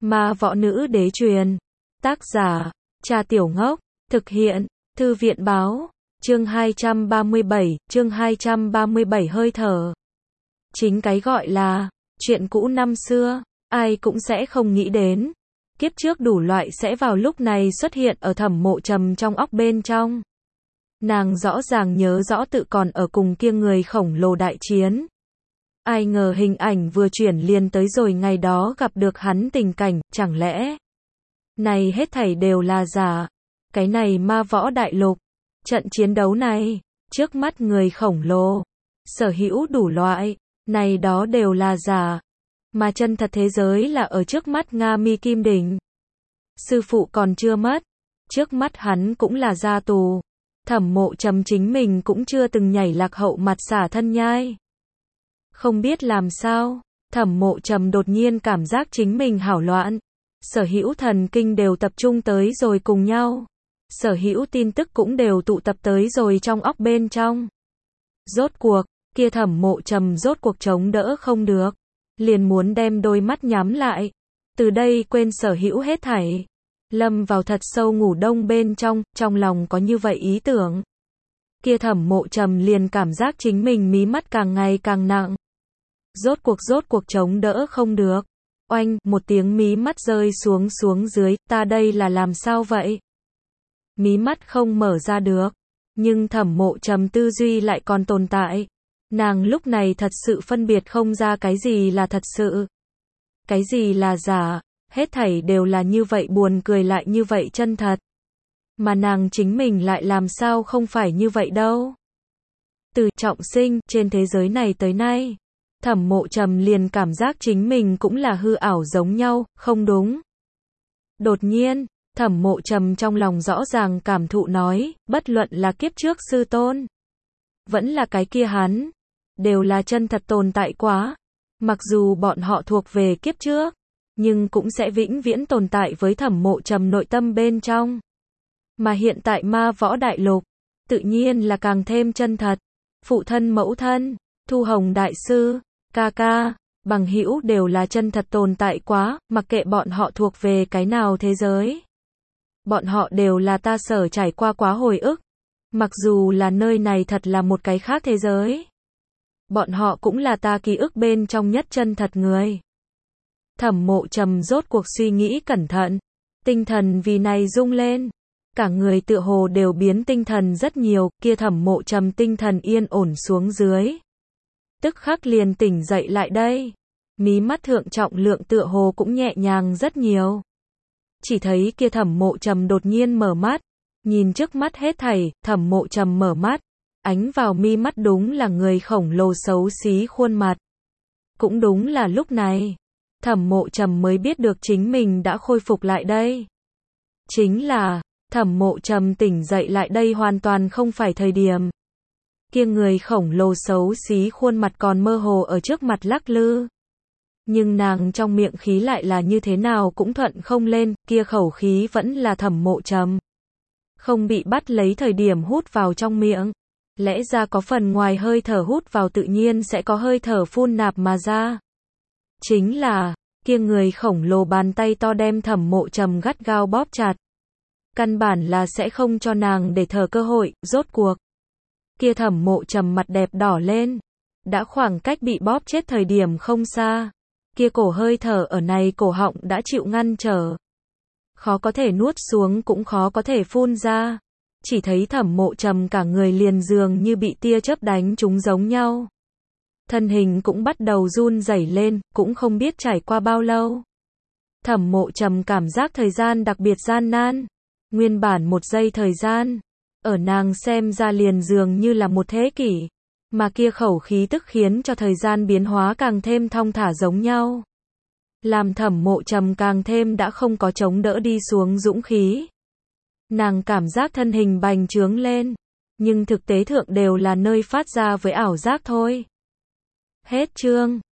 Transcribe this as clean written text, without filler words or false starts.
Ma võ nữ đế truyền. Tác giả, Trà Tiểu Ngốc. Thực hiện, Thư viện báo. Chương 237 hơi thở. Chính cái gọi là chuyện cũ năm xưa, ai cũng sẽ không nghĩ đến. Kiếp trước đủ loại sẽ vào lúc này xuất hiện ở Thẩm Mộ Trầm trong óc bên trong. Nàng rõ ràng nhớ rõ tự còn ở cùng kia người khổng lồ đại chiến. Ai ngờ hình ảnh vừa chuyển liền tới rồi ngày đó gặp được hắn tình cảnh, chẳng lẽ này hết thảy đều là giả? Cái này ma võ đại lục, trận chiến đấu này, trước mắt người khổng lồ, sở hữu đủ loại, này đó đều là giả. Mà chân thật thế giới là ở trước mắt Nga Mi Kim Đỉnh. Sư phụ còn chưa mất, trước mắt hắn cũng là ra tù. Thẩm Mộ Trầm chính mình cũng chưa từng nhảy lạc hậu mặt xả thân nhai. Không biết làm sao, Thẩm Mộ Trầm đột nhiên cảm giác chính mình hảo loạn. Sở hữu thần kinh đều tập trung tới rồi cùng nhau. Sở hữu tin tức cũng đều tụ tập tới rồi trong óc bên trong. Rốt cuộc, kia Thẩm Mộ Trầm rốt cuộc chống đỡ không được. Liền muốn đem đôi mắt nhắm lại. Từ đây quên sở hữu hết thảy. Lâm vào thật sâu ngủ đông bên trong lòng có như vậy ý tưởng. Kia Thẩm Mộ Trầm liền cảm giác chính mình mí mắt càng ngày càng nặng. Rốt cuộc chống đỡ không được. Oanh, một tiếng mí mắt rơi xuống dưới, ta đây là làm sao vậy? Mí mắt không mở ra được. Nhưng Thẩm Mộ Trầm tư duy lại còn tồn tại. Nàng lúc này thật sự phân biệt không ra cái gì là thật sự. Cái gì là giả, hết thảy đều là như vậy buồn cười lại như vậy chân thật. Mà nàng chính mình lại làm sao không phải như vậy đâu. Từ trọng sinh trên thế giới này tới nay, Thẩm Mộ Trầm liền cảm giác chính mình cũng là hư ảo giống nhau, không đúng. Đột nhiên, Thẩm Mộ Trầm trong lòng rõ ràng cảm thụ nói, bất luận là kiếp trước sư tôn, vẫn là cái kia hắn, đều là chân thật tồn tại quá. Mặc dù bọn họ thuộc về kiếp trước, nhưng cũng sẽ vĩnh viễn tồn tại với Thẩm Mộ Trầm nội tâm bên trong. Mà hiện tại ma võ đại lục, tự nhiên là càng thêm chân thật. Phụ thân mẫu thân, Thu Hồng đại sư, ca ca, bằng hữu đều là chân thật tồn tại quá, mặc kệ bọn họ thuộc về cái nào thế giới. Bọn họ đều là ta sở trải qua quá hồi ức. Mặc dù là nơi này thật là một cái khác thế giới. Bọn họ cũng là ta ký ức bên trong nhất chân thật người. Thẩm Mộ Trầm rốt cuộc suy nghĩ cẩn thận. Tinh thần vì này rung lên. Cả người tựa hồ đều biến tinh thần rất nhiều. Kia Thẩm Mộ Trầm tinh thần yên ổn xuống dưới. Tức khắc liền tỉnh dậy lại đây. Mí mắt thượng trọng lượng tựa hồ cũng nhẹ nhàng rất nhiều. Chỉ thấy kia Thẩm Mộ Trầm đột nhiên mở mắt. Nhìn trước mắt hết thảy, Thẩm Mộ Trầm mở mắt. Ánh vào mi mắt đúng là người khổng lồ xấu xí khuôn mặt. Cũng đúng là lúc này, Thẩm Mộ Trầm mới biết được chính mình đã khôi phục lại đây. Chính là, Thẩm Mộ Trầm tỉnh dậy lại đây hoàn toàn không phải thời điểm. Kia người khổng lồ xấu xí khuôn mặt còn mơ hồ ở trước mặt lắc lư. Nhưng nàng trong miệng khí lại là như thế nào cũng thuận không lên, kia khẩu khí vẫn là Thẩm Mộ Trầm. Không bị bắt lấy thời điểm hút vào trong miệng. Lẽ ra có phần ngoài hơi thở hút vào tự nhiên sẽ có hơi thở phun nạp mà ra. Chính là, kia người khổng lồ bàn tay to đem Thẩm Mộ Trầm gắt gao bóp chặt. Căn bản là sẽ không cho nàng để thở cơ hội, rốt cuộc. Kia Thẩm Mộ Trầm mặt đẹp đỏ lên. Đã khoảng cách bị bóp chết thời điểm không xa. Kia cổ hơi thở ở này cổ họng đã chịu ngăn trở. Khó có thể nuốt xuống cũng khó có thể phun ra. Chỉ thấy Thẩm Mộ Trầm cả người liền dường như bị tia chớp đánh trúng giống nhau. Thân hình cũng bắt đầu run rẩy lên, cũng không biết trải qua bao lâu. Thẩm Mộ Trầm cảm giác thời gian đặc biệt gian nan. Nguyên bản một giây thời gian, ở nàng xem ra liền dường như là một thế kỷ. Mà kia khẩu khí tức khiến cho thời gian biến hóa càng thêm thong thả giống nhau. Làm Thẩm Mộ Trầm càng thêm đã không có chống đỡ đi xuống dũng khí. Nàng cảm giác thân hình bành trướng lên, nhưng thực tế thượng đều là nơi phát ra với ảo giác thôi. Hết chương.